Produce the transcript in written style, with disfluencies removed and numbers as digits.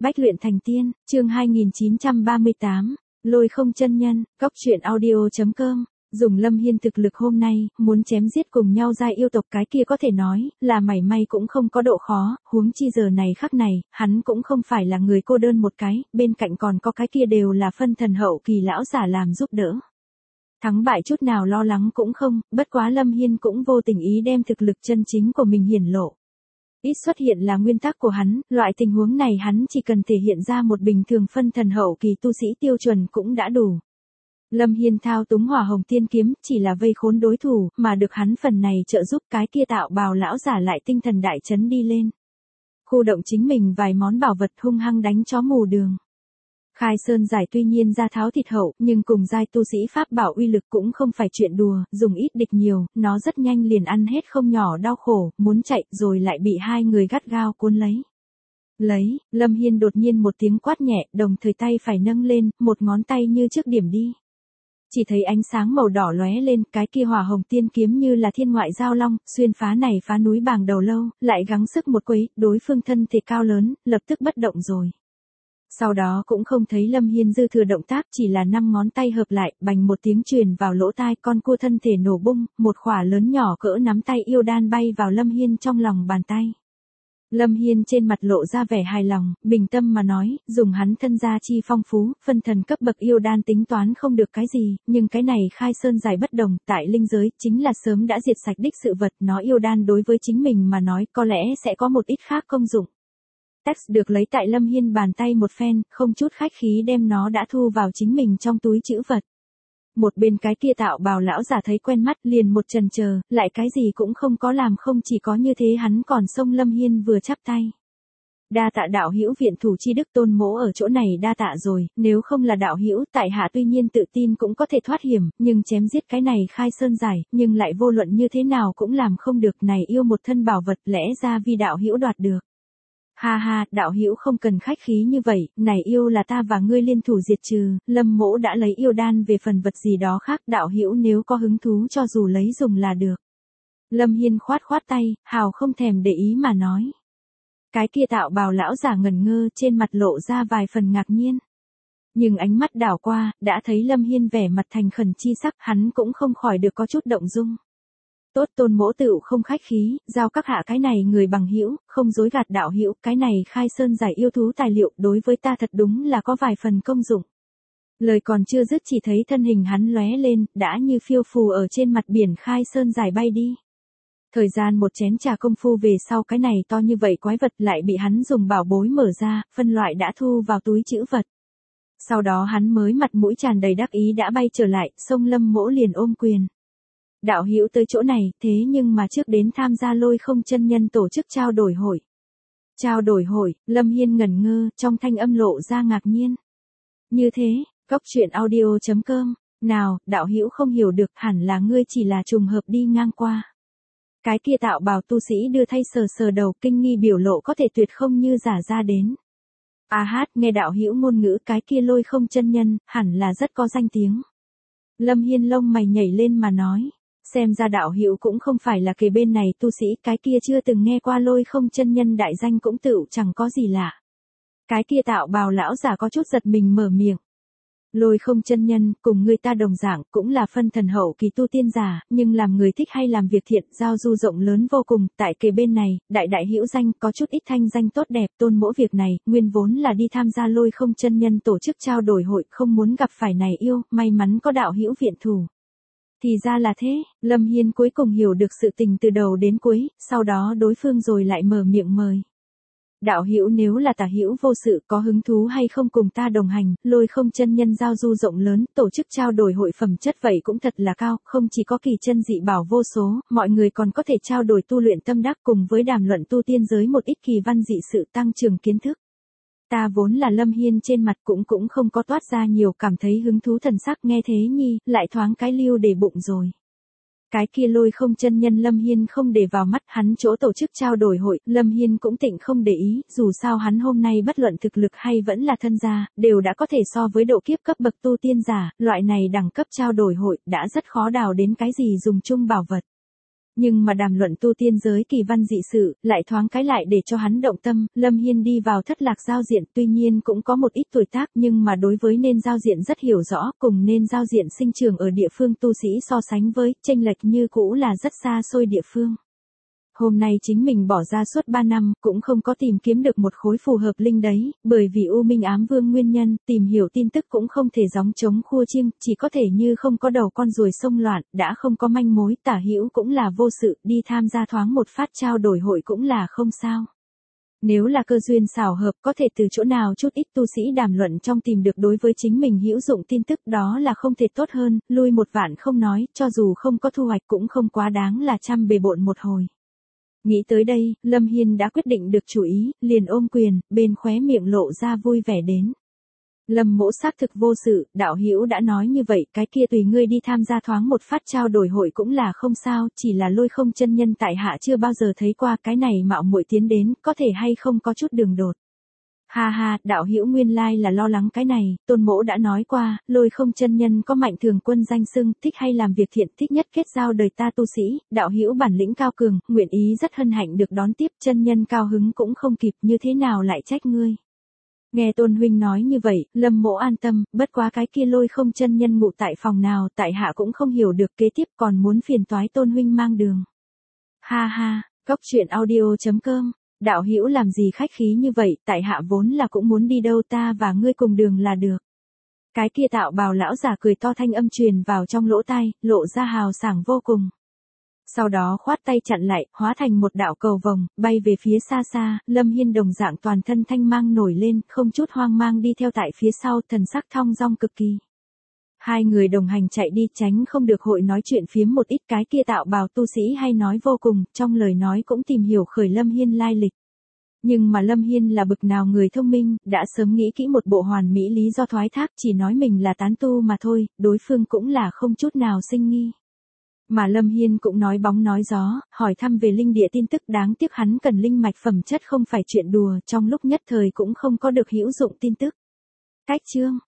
Bách luyện thành tiên, chương 2938, Lôi không chân nhân, Góc truyện audio.com. Dùng Lâm Hiên thực lực hôm nay, muốn chém giết cùng nhau giai yêu tộc cái kia có thể nói, là mảy may cũng không có độ khó, huống chi giờ này khắc này, hắn cũng không phải là người cô đơn một cái, bên cạnh còn có cái kia đều là phân thần hậu kỳ lão giả làm giúp đỡ. Thắng bại chút nào lo lắng cũng không, bất quá Lâm Hiên cũng vô tình ý đem thực lực chân chính của mình hiển lộ. Ít xuất hiện là nguyên tắc của hắn, loại tình huống này hắn chỉ cần thể hiện ra một bình thường phân thần hậu kỳ tu sĩ tiêu chuẩn cũng đã đủ. Lâm Hiên thao túng hỏa hồng tiên kiếm, chỉ là vây khốn đối thủ, mà được hắn phần này trợ giúp cái kia tạo bào lão giả lại tinh thần đại chấn đi lên. Khu động chính mình vài món bảo vật hung hăng đánh chó mù đường. Khai Sơn giải tuy nhiên ra tháo thịt hậu, nhưng cùng giai tu sĩ pháp bảo uy lực cũng không phải chuyện đùa, dùng ít địch nhiều, nó rất nhanh liền ăn hết không nhỏ đau khổ, muốn chạy rồi lại bị hai người gắt gao cuốn lấy. Lâm Hiên đột nhiên một tiếng quát nhẹ, đồng thời tay phải nâng lên, một ngón tay như trước điểm đi. Chỉ thấy ánh sáng màu đỏ lóe lên, cái kia hỏa hồng tiên kiếm như là thiên ngoại giao long, xuyên phá này phá núi bàng đầu lâu, lại gắng sức một quấy, đối phương thân thể cao lớn, lập tức bất động rồi. Sau đó cũng không thấy Lâm Hiên dư thừa động tác, chỉ là 5 ngón tay hợp lại, bành một tiếng truyền vào lỗ tai, con cua thân thể nổ bung, một khỏa lớn nhỏ cỡ nắm tay yêu đan bay vào Lâm Hiên trong lòng bàn tay. Lâm Hiên trên mặt lộ ra vẻ hài lòng, bình tâm mà nói, dùng hắn thân gia chi phong phú, phân thần cấp bậc yêu đan tính toán không được cái gì, nhưng cái này Khai Sơn giải bất đồng, tại linh giới, chính là sớm đã diệt sạch đích sự vật, nó yêu đan đối với chính mình mà nói, có lẽ sẽ có một ít khác công dụng. Text được lấy tại Lâm Hiên bàn tay một phen, không chút khách khí đem nó đã thu vào chính mình trong túi trữ vật. Một bên cái kia tạo bào lão giả thấy quen mắt liền một chần chờ, lại cái gì cũng không có làm, không chỉ có như thế hắn còn xông Lâm Hiên vừa chắp tay. Đa tạ đạo hữu viện thủ chi đức, Tôn mỗ ở chỗ này đa tạ rồi, nếu không là đạo hữu, tại hạ tuy nhiên tự tin cũng có thể thoát hiểm, nhưng chém giết cái này Khai Sơn giải, nhưng lại vô luận như thế nào cũng làm không được, này yêu một thân bảo vật lẽ ra vì đạo hữu đoạt được. Ha ha, đạo hữu không cần khách khí như vậy, này yêu là ta và ngươi liên thủ diệt trừ, Lâm mỗ đã lấy yêu đan về phần vật gì đó khác, đạo hữu nếu có hứng thú cho dù lấy dùng là được. Lâm Hiên khoát tay, hào không thèm để ý mà nói. Cái kia tạo bào lão giả ngẩn ngơ, trên mặt lộ ra vài phần ngạc nhiên. Nhưng ánh mắt đảo qua, đã thấy Lâm Hiên vẻ mặt thành khẩn chi sắc, hắn cũng không khỏi được có chút động dung. Tốt, Tôn mỗ tựu không khách khí, giao các hạ cái này người bằng hữu, không dối gạt đạo hữu, cái này Khai Sơn giải yêu thú tài liệu đối với ta thật đúng là có vài phần công dụng. Lời còn chưa dứt chỉ thấy thân hình hắn lóe lên, đã như phiêu phù ở trên mặt biển Khai Sơn giải bay đi. Thời gian một chén trà công phu về sau, cái này to như vậy quái vật lại bị hắn dùng bảo bối mở ra, phân loại đã thu vào túi trữ vật. Sau đó hắn mới mặt mũi tràn đầy đắc ý đã bay trở lại, xông Lâm mỗ liền ôm quyền. Đạo hữu tới chỗ này, thế nhưng mà trước đến tham gia Lôi không chân nhân tổ chức trao đổi hội. Trao đổi hội, Lâm Hiên ngẩn ngơ, trong thanh âm lộ ra ngạc nhiên. Như thế, Góc truyện audio.com, nào, đạo hữu không hiểu được, hẳn là ngươi chỉ là trùng hợp đi ngang qua. Cái kia tạo bào tu sĩ đưa thay sờ đầu, kinh nghi biểu lộ có thể tuyệt không như giả ra đến. A hát, nghe đạo hữu ngôn ngữ, cái kia Lôi không chân nhân, hẳn là rất có danh tiếng. Lâm Hiên lông mày nhảy lên mà nói. Xem ra đạo hữu cũng không phải là kề bên này tu sĩ, cái kia chưa từng nghe qua Lôi không chân nhân đại danh cũng tựu chẳng có gì lạ. Cái kia tạo bào lão giả có chút giật mình mở miệng. Lôi không chân nhân, cùng người ta đồng dạng, cũng là phân thần hậu kỳ tu tiên giả, nhưng làm người thích hay làm việc thiện, giao du rộng lớn vô cùng, tại kề bên này, đại hữu danh, có chút ít thanh danh tốt đẹp, Tôn mỗ việc này, nguyên vốn là đi tham gia Lôi không chân nhân tổ chức trao đổi hội, không muốn gặp phải này yêu, may mắn có đạo hữu viện thủ. Thì ra là thế, Lâm Hiên cuối cùng hiểu được sự tình từ đầu đến cuối, sau đó đối phương rồi lại mở miệng mời. Đạo hữu nếu là tả hữu vô sự, có hứng thú hay không cùng ta đồng hành, Lôi không chân nhân giao du rộng lớn, tổ chức trao đổi hội phẩm chất vậy cũng thật là cao, không chỉ có kỳ chân dị bảo vô số, mọi người còn có thể trao đổi tu luyện tâm đắc cùng với đàm luận tu tiên giới một ít kỳ văn dị sự tăng trưởng kiến thức. Ta vốn là Lâm Hiên trên mặt cũng không có toát ra nhiều cảm thấy hứng thú thần sắc, nghe thế nhi, lại thoáng cái lưu để bụng rồi. Cái kia Lôi không chân nhân Lâm Hiên không để vào mắt, hắn chỗ tổ chức trao đổi hội, Lâm Hiên cũng tịnh không để ý, dù sao hắn hôm nay bất luận thực lực hay vẫn là thân gia, đều đã có thể so với độ kiếp cấp bậc tu tiên giả, loại này đẳng cấp trao đổi hội, đã rất khó đào đến cái gì dùng chung bảo vật. Nhưng mà đàm luận tu tiên giới kỳ văn dị sự, lại thoáng cái lại để cho hắn động tâm, Lâm Hiên đi vào thất lạc giao diện tuy nhiên cũng có một ít tuổi tác nhưng mà đối với nên giao diện rất hiểu rõ, cùng nên giao diện sinh trưởng ở địa phương tu sĩ so sánh với, chênh lệch như cũ là rất xa xôi địa phương. Hôm nay chính mình bỏ ra suốt 3 năm, cũng không có tìm kiếm được một khối phù hợp linh đấy, bởi vì U Minh Ám Vương nguyên nhân, tìm hiểu tin tức cũng không thể gióng trống khua chiêng, chỉ có thể như không có đầu con ruồi xông loạn, đã không có manh mối, tả hữu cũng là vô sự, đi tham gia thoáng một phát trao đổi hội cũng là không sao. Nếu là cơ duyên xảo hợp có thể từ chỗ nào chút ít tu sĩ đàm luận trong tìm được đối với chính mình hữu dụng tin tức đó là không thể tốt hơn, lui một vạn không nói, cho dù không có thu hoạch cũng không quá đáng là trăm bề bộn một hồi. Nghĩ tới đây, Lâm Hiên đã quyết định được chủ ý, liền ôm quyền, bên khóe miệng lộ ra vui vẻ đến. Lâm mỗ xác thực vô sự, đạo hữu đã nói như vậy, cái kia tùy ngươi đi tham gia thoáng một phát trao đổi hội cũng là không sao, chỉ là Lôi Không chân nhân tại hạ chưa bao giờ thấy qua, cái này mạo muội tiến đến, có thể hay không có chút đường đột. Ha ha, đạo hữu nguyên lai là lo lắng cái này, tôn mỗ đã nói qua, Lôi Không chân nhân có mạnh thường quân danh xưng, thích hay làm việc thiện, thích nhất kết giao đời ta tu sĩ, đạo hữu bản lĩnh cao cường, nguyện ý rất hân hạnh được đón tiếp, chân nhân cao hứng cũng không kịp, như thế nào lại trách ngươi. Nghe tôn huynh nói như vậy, Lâm mỗ an tâm, bất quá cái kia Lôi Không chân nhân ngụ tại phòng nào, tại hạ cũng không hiểu được, kế tiếp còn muốn phiền toái tôn huynh mang đường. Ha ha, cóc truyện audio.com. Đạo hữu làm gì khách khí như vậy, tại hạ vốn là cũng muốn đi đâu, ta và ngươi cùng đường là được. Cái kia tạo bào lão giả cười to, thanh âm truyền vào trong lỗ tai, lộ ra hào sảng vô cùng. Sau đó khoát tay chặn lại, hóa thành một đạo cầu vồng, bay về phía xa xa, Lâm Hiên đồng dạng toàn thân thanh mang nổi lên, không chút hoang mang đi theo tại phía sau, thần sắc thong dong cực kỳ. Hai người đồng hành chạy đi, tránh không được hội nói chuyện phiếm một ít, cái kia tạo bào tu sĩ hay nói vô cùng, trong lời nói cũng tìm hiểu khởi Lâm Hiên lai lịch. Nhưng mà Lâm Hiên là bực nào người thông minh, đã sớm nghĩ kỹ một bộ hoàn mỹ lý do thoái thác, chỉ nói mình là tán tu mà thôi, đối phương cũng là không chút nào sinh nghi. Mà Lâm Hiên cũng nói bóng nói gió, hỏi thăm về linh địa tin tức, đáng tiếc hắn cần linh mạch phẩm chất không phải chuyện đùa, trong lúc nhất thời cũng không có được hữu dụng tin tức. Cách chương